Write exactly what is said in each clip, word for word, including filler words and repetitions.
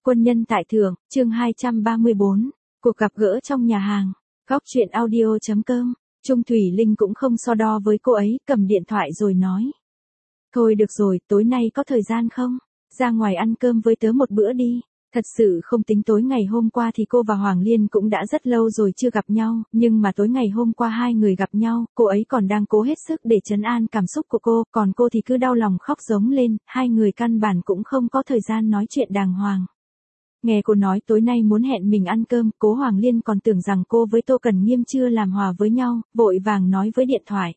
Quân nhân tại thượng, chương hai trăm ba mươi bốn, cuộc gặp gỡ trong nhà hàng, góc chuyện audio chấm com, Trung Thủy Linh cũng không so đo với cô ấy, cầm điện thoại rồi nói. Thôi được rồi, tối nay có thời gian không? Ra ngoài ăn cơm với tớ một bữa đi. Thật sự không tính tối ngày hôm qua thì cô và Hoàng Liên cũng đã rất lâu rồi chưa gặp nhau, nhưng mà tối ngày hôm qua hai người gặp nhau, cô ấy còn đang cố hết sức để trấn an cảm xúc của cô, còn cô thì cứ đau lòng khóc giống lên, hai người căn bản cũng không có thời gian nói chuyện đàng hoàng. Nghe cô nói tối nay muốn hẹn mình ăn cơm, cố Hoàng Liên còn tưởng rằng cô với Tô Cần Nghiêm chưa làm hòa với nhau, vội vàng nói với điện thoại.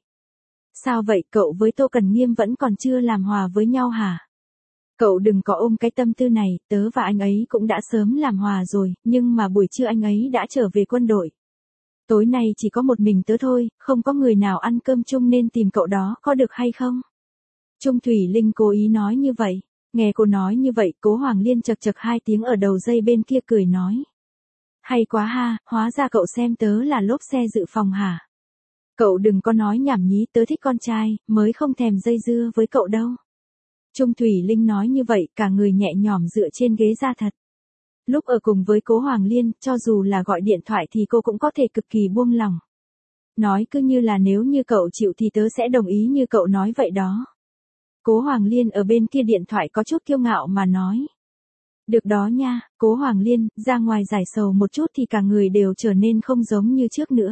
Sao vậy, cậu với Tô Cần Nghiêm vẫn còn chưa làm hòa với nhau hả? Cậu đừng có ôm cái tâm tư này, tớ và anh ấy cũng đã sớm làm hòa rồi, nhưng mà buổi trưa anh ấy đã trở về quân đội. Tối nay chỉ có một mình tớ thôi, không có người nào ăn cơm chung nên tìm cậu đó, có được hay không? Trung Thủy Linh cố ý nói như vậy. Nghe cô nói như vậy, cố Hoàng Liên chật chật hai tiếng ở đầu dây bên kia cười nói. Hay quá ha, hóa ra cậu xem tớ là lốp xe dự phòng hả? Cậu đừng có nói nhảm nhí, tớ thích con trai, mới không thèm dây dưa với cậu đâu. Trung Thủy Linh nói như vậy, cả người nhẹ nhõm dựa trên ghế ra thật. Lúc ở cùng với cố Hoàng Liên, cho dù là gọi điện thoại thì cô cũng có thể cực kỳ buông lòng. Nói cứ như là nếu như cậu chịu thì tớ sẽ đồng ý như cậu nói vậy đó. Cố Hoàng Liên ở bên kia điện thoại có chút kiêu ngạo mà nói. Được đó nha, cố Hoàng Liên, ra ngoài giải sầu một chút thì cả người đều trở nên không giống như trước nữa.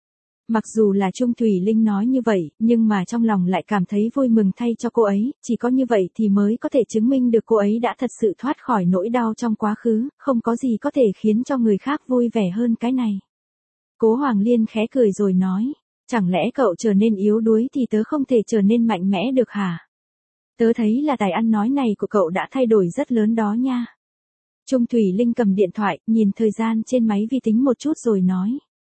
Mặc dù là Trung Thủy Linh nói như vậy, nhưng mà trong lòng lại cảm thấy vui mừng thay cho cô ấy, chỉ có như vậy thì mới có thể chứng minh được cô ấy đã thật sự thoát khỏi nỗi đau trong quá khứ, không có gì có thể khiến cho người khác vui vẻ hơn cái này. Cố Hoàng Liên khẽ cười rồi nói, chẳng lẽ cậu trở nên yếu đuối thì tớ không thể trở nên mạnh mẽ được hả? Tớ thấy là tài ăn nói này của cậu đã thay đổi rất lớn đó nha. Trung Thủy Linh cầm điện thoại, nhìn thời gian trên máy vi tính một chút rồi nói.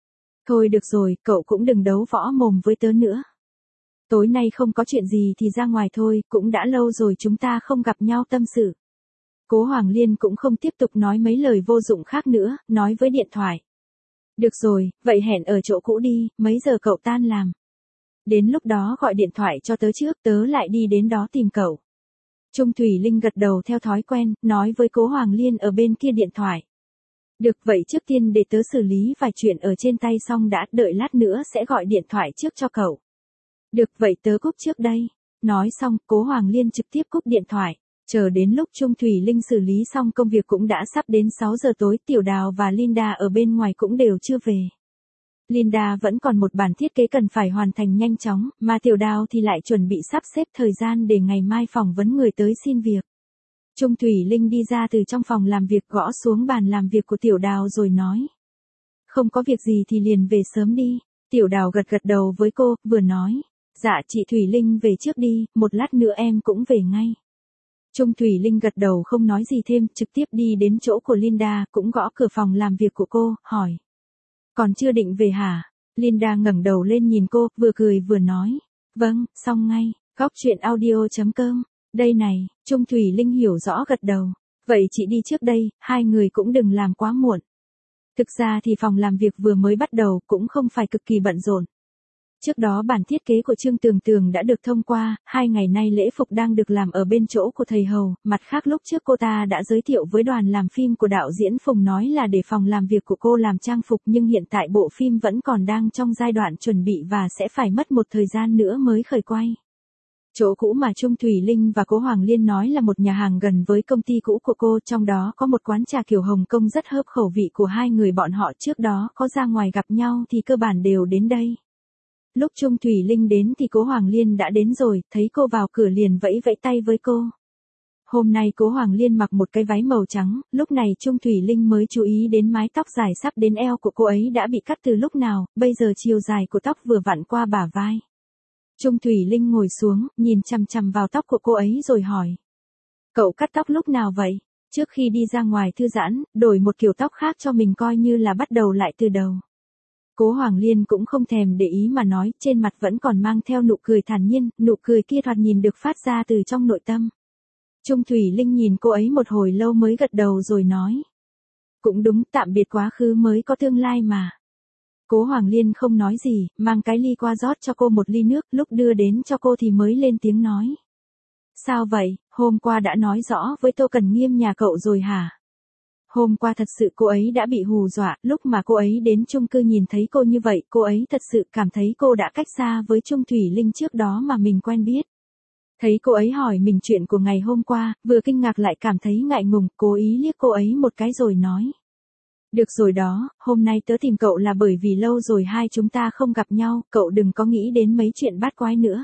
Thôi được rồi, cậu cũng đừng đấu võ mồm với tớ nữa. Tối nay không có chuyện gì thì ra ngoài thôi, cũng đã lâu rồi chúng ta không gặp nhau tâm sự. Cố Hoàng Liên cũng không tiếp tục nói mấy lời vô dụng khác nữa, nói với điện thoại. Được rồi, vậy hẹn ở chỗ cũ đi, mấy giờ cậu tan làm? Đến lúc đó gọi điện thoại cho tớ trước, tớ lại đi đến đó tìm cậu. Trung Thủy Linh gật đầu theo thói quen, nói với cố Hoàng Liên ở bên kia điện thoại. Được vậy trước tiên để tớ xử lý vài chuyện ở trên tay xong đã, đợi lát nữa sẽ gọi điện thoại trước cho cậu. Được vậy tớ cúp trước đây. Nói xong, cố Hoàng Liên trực tiếp cúp điện thoại. Chờ đến lúc Trung Thủy Linh xử lý xong công việc cũng đã sắp đến sáu giờ tối, Tiểu Đào và Linda ở bên ngoài cũng đều chưa về. Linda vẫn còn một bản thiết kế cần phải hoàn thành nhanh chóng, mà Tiểu Đào thì lại chuẩn bị sắp xếp thời gian để ngày mai phỏng vấn người tới xin việc. Trung Thủy Linh đi ra từ trong phòng làm việc gõ xuống bàn làm việc của Tiểu Đào rồi nói. Không có việc gì thì liền về sớm đi. Tiểu Đào gật gật đầu với cô, vừa nói. Dạ chị Thủy Linh về trước đi, một lát nữa em cũng về ngay. Trung Thủy Linh gật đầu không nói gì thêm, trực tiếp đi đến chỗ của Linda, cũng gõ cửa phòng làm việc của cô, hỏi. Còn chưa định về hả? Linda ngẩng đầu lên nhìn cô, vừa cười vừa nói. Vâng, xong ngay, góc chuyện audio chấm com. Đây này, Trung Thủy Linh hiểu rõ gật đầu. Vậy chị đi trước đây, hai người cũng đừng làm quá muộn. Thực ra thì phòng làm việc vừa mới bắt đầu cũng không phải cực kỳ bận rộn. Trước đó bản thiết kế của Trương Tường Tường đã được thông qua, hai ngày nay lễ phục đang được làm ở bên chỗ của thầy Hầu, mặt khác lúc trước cô ta đã giới thiệu với đoàn làm phim của đạo diễn Phùng nói là để phòng làm việc của cô làm trang phục nhưng hiện tại bộ phim vẫn còn đang trong giai đoạn chuẩn bị và sẽ phải mất một thời gian nữa mới khởi quay. Chỗ cũ mà Trung Thủy Linh và cố Hoàng Liên nói là một nhà hàng gần với công ty cũ của cô, trong đó có một quán trà kiểu Hồng Kông rất hợp khẩu vị của hai người bọn họ, trước đó có ra ngoài gặp nhau thì cơ bản đều đến đây. Lúc Trung Thủy Linh đến thì cố Hoàng Liên đã đến rồi, thấy cô vào cửa liền vẫy vẫy tay với cô. Hôm nay cố Hoàng Liên mặc một cái váy màu trắng, lúc này Trung Thủy Linh mới chú ý đến mái tóc dài sắp đến eo của cô ấy đã bị cắt từ lúc nào, bây giờ chiều dài của tóc vừa vặn qua bả vai. Trung Thủy Linh ngồi xuống, nhìn chằm chằm vào tóc của cô ấy rồi hỏi. Cậu cắt tóc lúc nào vậy? Trước khi đi ra ngoài thư giãn, đổi một kiểu tóc khác cho mình coi như là bắt đầu lại từ đầu. Cố Hoàng Liên cũng không thèm để ý mà nói, trên mặt vẫn còn mang theo nụ cười thản nhiên, nụ cười kia thoạt nhìn được phát ra từ trong nội tâm. Trung Thủy Linh nhìn cô ấy một hồi lâu mới gật đầu rồi nói. Cũng đúng, tạm biệt quá khứ mới có tương lai mà. Cố Hoàng Liên không nói gì, mang cái ly qua rót cho cô một ly nước, lúc đưa đến cho cô thì mới lên tiếng nói. Sao vậy, hôm qua đã nói rõ với Tô Cần Nghiêm nhà cậu rồi hả? Hôm qua thật sự cô ấy đã bị hù dọa, lúc mà cô ấy đến chung cư nhìn thấy cô như vậy, cô ấy thật sự cảm thấy cô đã cách xa với Trung Thủy Linh trước đó mà mình quen biết. Thấy cô ấy hỏi mình chuyện của ngày hôm qua, vừa kinh ngạc lại cảm thấy ngại ngùng, cố ý liếc cô ấy một cái rồi nói. Được rồi đó, hôm nay tớ tìm cậu là bởi vì lâu rồi hai chúng ta không gặp nhau, cậu đừng có nghĩ đến mấy chuyện bát quái nữa.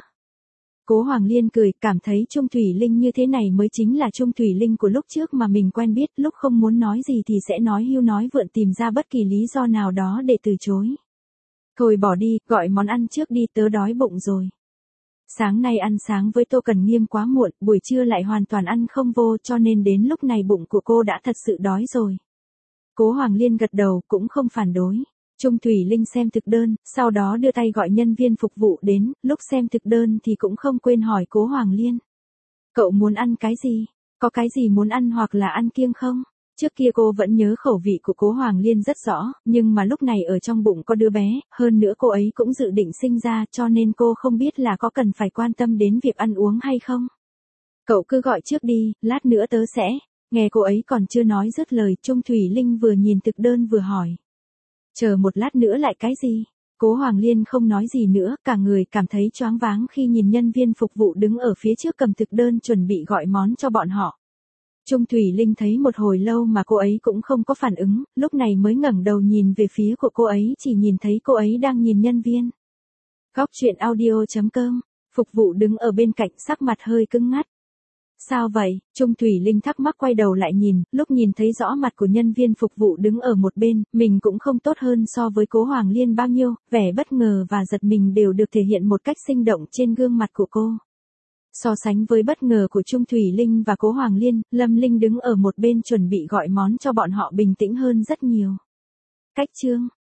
Cố Hoàng Liên cười, cảm thấy Trung Thủy Linh như thế này mới chính là Trung Thủy Linh của lúc trước mà mình quen biết, lúc không muốn nói gì thì sẽ nói hưu nói vượn tìm ra bất kỳ lý do nào đó để từ chối. Thôi bỏ đi, gọi món ăn trước đi, tớ đói bụng rồi. Sáng nay ăn sáng với Tô Cần Nghiêm quá muộn, buổi trưa lại hoàn toàn ăn không vô cho nên đến lúc này bụng của cô đã thật sự đói rồi. Cố Hoàng Liên gật đầu, cũng không phản đối. Trung Thủy Linh xem thực đơn, sau đó đưa tay gọi nhân viên phục vụ đến, lúc xem thực đơn thì cũng không quên hỏi Cố Hoàng Liên. Cậu muốn ăn cái gì? Có cái gì muốn ăn hoặc là ăn kiêng không? Trước kia cô vẫn nhớ khẩu vị của Cố Hoàng Liên rất rõ, nhưng mà lúc này ở trong bụng có đứa bé, hơn nữa cô ấy cũng dự định sinh ra cho nên cô không biết là có cần phải quan tâm đến việc ăn uống hay không. Cậu cứ gọi trước đi, lát nữa tớ sẽ. Nghe cô ấy còn chưa nói dứt lời, Trung Thủy Linh vừa nhìn thực đơn vừa hỏi. Chờ một lát nữa lại cái gì? Cố Hoàng Liên không nói gì nữa, cả người cảm thấy choáng váng khi nhìn nhân viên phục vụ đứng ở phía trước cầm thực đơn chuẩn bị gọi món cho bọn họ. Trung Thủy Linh thấy một hồi lâu mà cô ấy cũng không có phản ứng, lúc này mới ngẩng đầu nhìn về phía của cô ấy, chỉ nhìn thấy cô ấy đang nhìn nhân viên. Góc truyện audio chấm com, phục vụ đứng ở bên cạnh sắc mặt hơi cứng ngắt. Sao vậy? Trung Thủy Linh thắc mắc quay đầu lại nhìn, lúc nhìn thấy rõ mặt của nhân viên phục vụ đứng ở một bên, mình cũng không tốt hơn so với Cố Hoàng Liên bao nhiêu, vẻ bất ngờ và giật mình đều được thể hiện một cách sinh động trên gương mặt của cô. So sánh với bất ngờ của Trung Thủy Linh và Cố Hoàng Liên, Lâm Linh đứng ở một bên chuẩn bị gọi món cho bọn họ bình tĩnh hơn rất nhiều. Cách chương